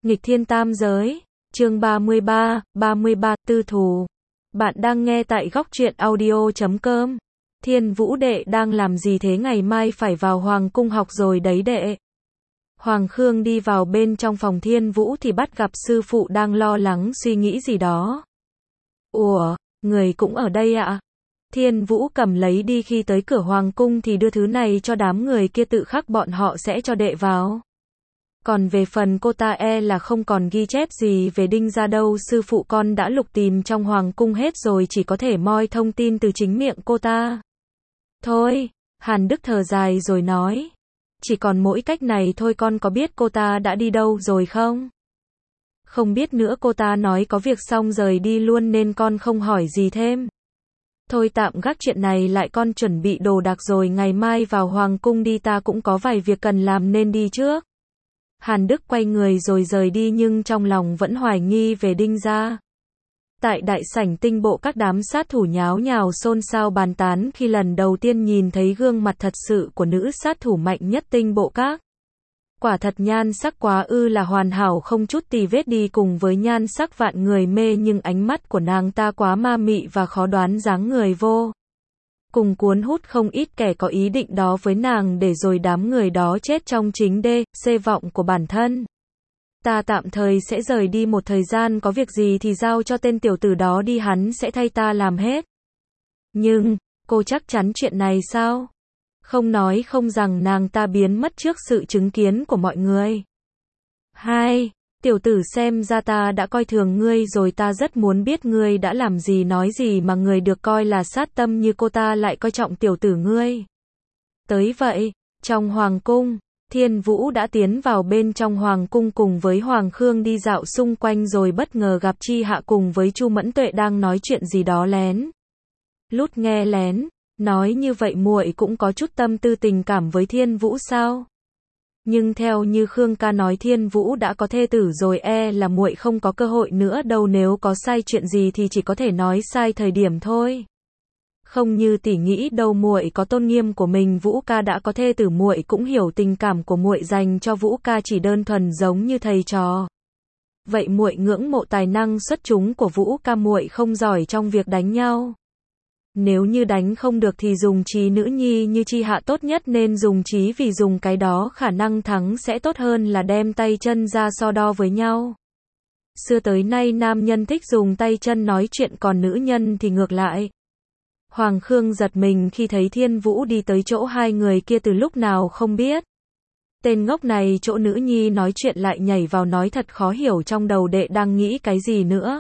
Nghịch thiên tam giới, chương 33, tư thù. Bạn đang nghe tại góc truyện audio.com. Thiên Vũ đệ đang làm gì thế, ngày mai phải vào Hoàng cung học rồi đấy đệ. Hoàng Khương đi vào bên trong phòng Thiên Vũ thì bắt gặp sư phụ đang lo lắng suy nghĩ gì đó. Ủa, người cũng ở đây ạ? Thiên Vũ cầm lấy đi, khi tới cửa Hoàng cung thì đưa thứ này cho đám người kia, tự khắc bọn họ sẽ cho đệ vào. Còn về phần cô ta là không còn ghi chép gì về Đinh gia đâu, sư phụ con đã lục tìm trong Hoàng cung hết rồi, chỉ có thể moi thông tin từ chính miệng cô ta. Thôi, Hàn Đức thở dài rồi nói. Chỉ còn mỗi cách này thôi, con có biết cô ta đã đi đâu rồi không? Không biết nữa, cô ta nói có việc xong rời đi luôn nên con không hỏi gì thêm. Thôi tạm gác chuyện này lại, con chuẩn bị đồ đạc rồi ngày mai vào Hoàng cung đi, ta cũng có vài việc cần làm nên đi trước. Hàn Đức quay người rồi rời đi, nhưng trong lòng vẫn hoài nghi về Đinh gia. Tại đại sảnh tinh bộ, các đám sát thủ nháo nhào xôn xao bàn tán khi lần đầu tiên nhìn thấy gương mặt thật sự của nữ sát thủ mạnh nhất tinh bộ các. Quả thật nhan sắc quá ư là hoàn hảo, không chút tì vết, đi cùng với nhan sắc vạn người mê, nhưng ánh mắt của nàng ta quá ma mị và khó đoán, dáng người vô cùng cuốn hút, không ít kẻ có ý định đó với nàng, để rồi đám người đó chết trong chính C vọng của bản thân. Ta tạm thời sẽ rời đi một thời gian, có việc gì thì giao cho tên tiểu tử đó đi, hắn sẽ thay ta làm hết. Nhưng, cô chắc chắn chuyện này sao? Không nói không rằng nàng ta biến mất trước sự chứng kiến của mọi người. Hai, tiểu tử, xem ra ta đã coi thường ngươi rồi, ta rất muốn biết ngươi đã làm gì nói gì mà người được coi là sát tâm như cô ta lại coi trọng tiểu tử ngươi. Tới vậy, trong Hoàng cung, Thiên Vũ đã tiến vào bên trong Hoàng cung cùng với Hoàng Khương đi dạo xung quanh, rồi bất ngờ gặp Chi Hạ cùng với Chu Mẫn Tuệ đang nói chuyện gì đó lén lút nghe lén. Nói như vậy muội cũng có chút tâm tư tình cảm với Thiên Vũ sao? Nhưng theo như Khương ca nói, Thiên Vũ đã có thê tử rồi, là muội không có cơ hội nữa đâu, nếu có sai chuyện gì thì chỉ có thể nói sai thời điểm thôi. Không như tỷ nghĩ đâu, muội có tôn nghiêm của mình, Vũ ca đã có thê tử, muội cũng hiểu tình cảm của muội dành cho Vũ ca chỉ đơn thuần giống như thầy trò. Vậy muội ngưỡng mộ tài năng xuất chúng của Vũ ca, muội không giỏi trong việc đánh nhau. Nếu như đánh không được thì dùng trí, nữ nhi như Chi Hạ tốt nhất nên dùng trí, vì dùng cái đó khả năng thắng sẽ tốt hơn là đem tay chân ra so đo với nhau. Xưa tới nay nam nhân thích dùng tay chân nói chuyện, còn nữ nhân thì ngược lại. Hoàng Khương giật mình khi thấy Thiên Vũ đi tới chỗ hai người kia từ lúc nào không biết. Tên ngốc này chỗ nữ nhi nói chuyện lại nhảy vào nói, thật khó hiểu trong đầu đệ đang nghĩ cái gì nữa.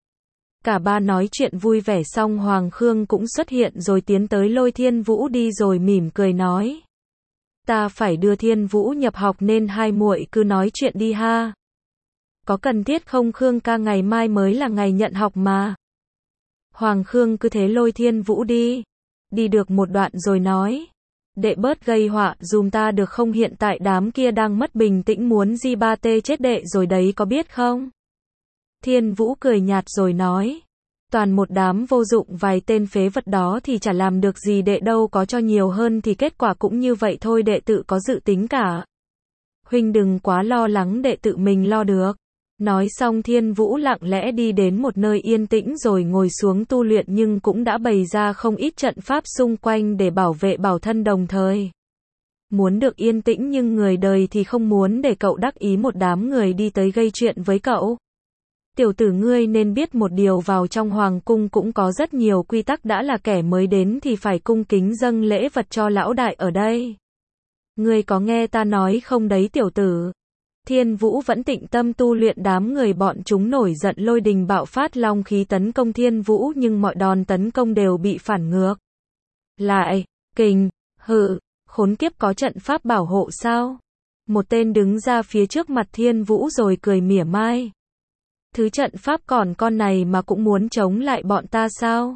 Cả ba nói chuyện vui vẻ xong, Hoàng Khương cũng xuất hiện rồi tiến tới lôi Thiên Vũ đi, rồi mỉm cười nói. Ta phải đưa Thiên Vũ nhập học nên hai muội cứ nói chuyện đi ha. Có cần thiết không Khương ca, ngày mai mới là ngày nhận học mà. Hoàng Khương cứ thế lôi Thiên Vũ đi. Đi được một đoạn rồi nói. Đệ bớt gây họa dùm ta được không, hiện tại đám kia đang mất bình tĩnh muốn di ba tê chết đệ rồi đấy, có biết không? Thiên Vũ cười nhạt rồi nói. Toàn một đám vô dụng, vài tên phế vật đó thì chả làm được gì đệ đâu, có cho nhiều hơn thì kết quả cũng như vậy thôi, đệ tự có dự tính cả. Huynh đừng quá lo lắng, đệ tự mình lo được. Nói xong Thiên Vũ lặng lẽ đi đến một nơi yên tĩnh rồi ngồi xuống tu luyện, nhưng cũng đã bày ra không ít trận pháp xung quanh để bảo vệ bảo thân đồng thời. Muốn được yên tĩnh nhưng người đời thì không muốn để cậu đắc ý, một đám người đi tới gây chuyện với cậu. Tiểu tử, ngươi nên biết một điều, vào trong Hoàng cung cũng có rất nhiều quy tắc, đã là kẻ mới đến thì phải cung kính dâng lễ vật cho lão đại ở đây. Ngươi có nghe ta nói không đấy tiểu tử? Thiên Vũ vẫn tĩnh tâm tu luyện, đám người bọn chúng nổi giận, lôi đình bạo phát, long khí tấn công Thiên Vũ, nhưng mọi đòn tấn công đều bị phản ngược lại. Kình, khốn kiếp, có trận pháp bảo hộ sao? Một tên đứng ra phía trước mặt Thiên Vũ rồi cười mỉa mai. Thứ trận pháp còn con này mà cũng muốn chống lại bọn ta sao?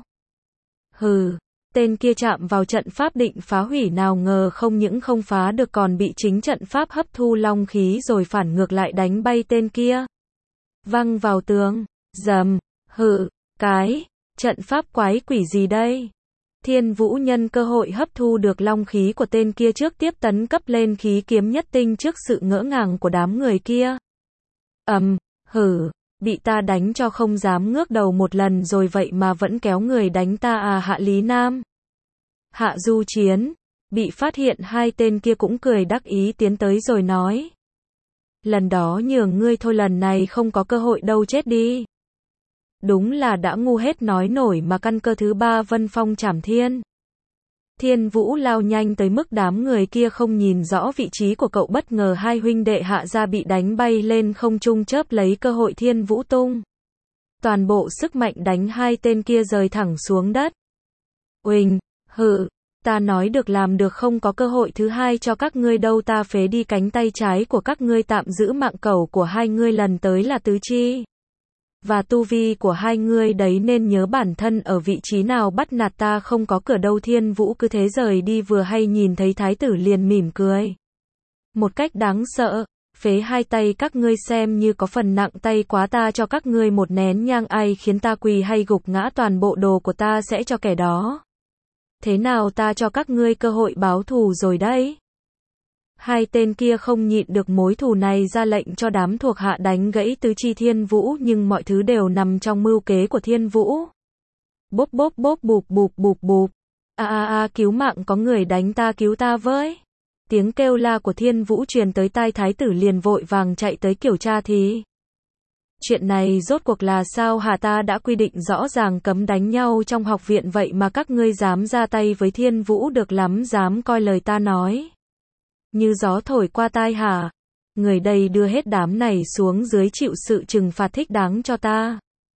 Tên kia chạm vào trận pháp định phá hủy, nào ngờ không những không phá được còn bị chính trận pháp hấp thu long khí rồi phản ngược lại đánh bay tên kia. Văng vào tường, rầm, cái, trận pháp quái quỷ gì đây? Thiên Vũ nhân cơ hội hấp thu được long khí của tên kia trước, tiếp tấn cấp lên khí kiếm nhất tinh trước sự ngỡ ngàng của đám người kia. Hử, bị ta đánh cho không dám ngước đầu một lần rồi vậy mà vẫn kéo người đánh ta à Hạ Lý Nam. Hạ Du Chiến, bị phát hiện hai tên kia cũng cười đắc ý tiến tới rồi nói. Lần đó nhường ngươi thôi lần này không có cơ hội đâu chết đi. Đúng là đã ngu hết nói nổi mà căn cơ thứ ba Vân Phong Trảm Thiên. Thiên Vũ lao nhanh tới mức đám người kia không nhìn rõ vị trí của cậu bất ngờ hai huynh đệ Hạ gia bị đánh bay lên không trung chớp lấy cơ hội Thiên Vũ tung. Toàn bộ sức mạnh đánh hai tên kia rơi thẳng xuống đất. Uỳnh, ta nói được làm được không có cơ hội thứ hai cho các ngươi đâu ta phế đi cánh tay trái của các ngươi tạm giữ mạng cẩu của hai ngươi lần tới là tứ chi. Và tu vi của hai ngươi đấy nên nhớ bản thân ở vị trí nào bắt nạt ta không có cửa đâu Thiên Vũ cứ thế rời đi vừa hay nhìn thấy thái tử liền mỉm cười. Một cách đáng sợ, phế hai tay các ngươi xem như có phần nặng tay quá ta cho các ngươi một nén nhang ai khiến ta quỳ hay gục ngã toàn bộ đồ của ta sẽ cho kẻ đó. Thế nào ta cho các ngươi cơ hội báo thù rồi đấy. Hai tên kia không nhịn được mối thù này ra lệnh cho đám thuộc hạ đánh gãy tứ chi Thiên Vũ nhưng mọi thứ đều nằm trong mưu kế của Thiên Vũ. Bốp bốp bốp bụp bụp bụp bụp. Cứu mạng có người đánh ta cứu ta với. Tiếng kêu la của Thiên Vũ truyền tới tai thái tử liền vội vàng chạy tới kiểm tra thì. Chuyện này rốt cuộc là sao hả ta đã quy định rõ ràng cấm đánh nhau trong học viện vậy mà các ngươi dám ra tay với Thiên Vũ được lắm dám coi lời ta nói. Như gió thổi qua tai hả? Người đây đưa hết đám này xuống dưới chịu sự trừng phạt thích đáng cho ta.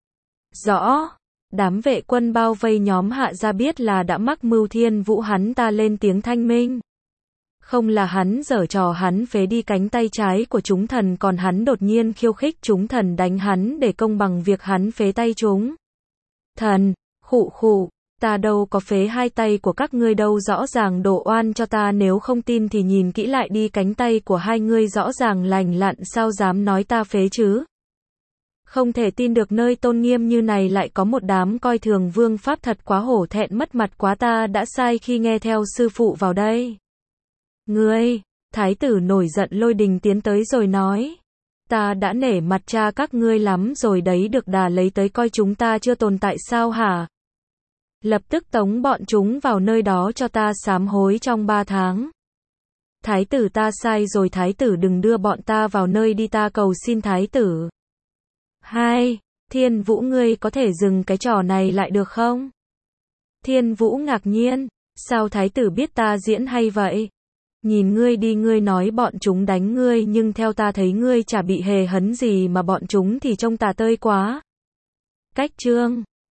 Rõ. Đám vệ quân bao vây nhóm Hạ gia biết là đã mắc mưu Thiên Vũ hắn ta lên tiếng thanh minh. Không là hắn giở trò hắn phế đi cánh tay trái của chúng thần còn hắn đột nhiên khiêu khích chúng thần đánh hắn để công bằng việc hắn phế tay chúng. Thần, khụ, ta đâu có phế hai tay của các ngươi đâu rõ ràng đổ oan cho ta nếu không tin thì nhìn kỹ lại đi cánh tay của hai ngươi rõ ràng lành lặn sao dám nói ta phế chứ. Không thể tin được nơi tôn nghiêm như này lại có một đám coi thường vương pháp thật quá hổ thẹn mất mặt quá ta đã sai khi nghe theo sư phụ vào đây. Ngươi, thái tử nổi giận lôi đình tiến tới rồi nói. Ta đã nể mặt cha các ngươi lắm rồi đấy được đà lấy tới coi chúng ta chưa tồn tại sao hả? Lập tức tống bọn chúng vào nơi đó cho ta sám hối trong 3 tháng. Thái tử ta sai rồi thái tử đừng đưa bọn ta vào nơi đi ta cầu xin thái tử. 2. Thiên Vũ ngươi có thể dừng cái trò này lại được không? Thiên Vũ ngạc nhiên, sao thái tử biết ta diễn hay vậy? Nhìn ngươi đi ngươi nói bọn chúng đánh ngươi nhưng theo ta thấy ngươi chả bị hề hấn gì mà bọn chúng thì trông tà tơi quá. Cách chương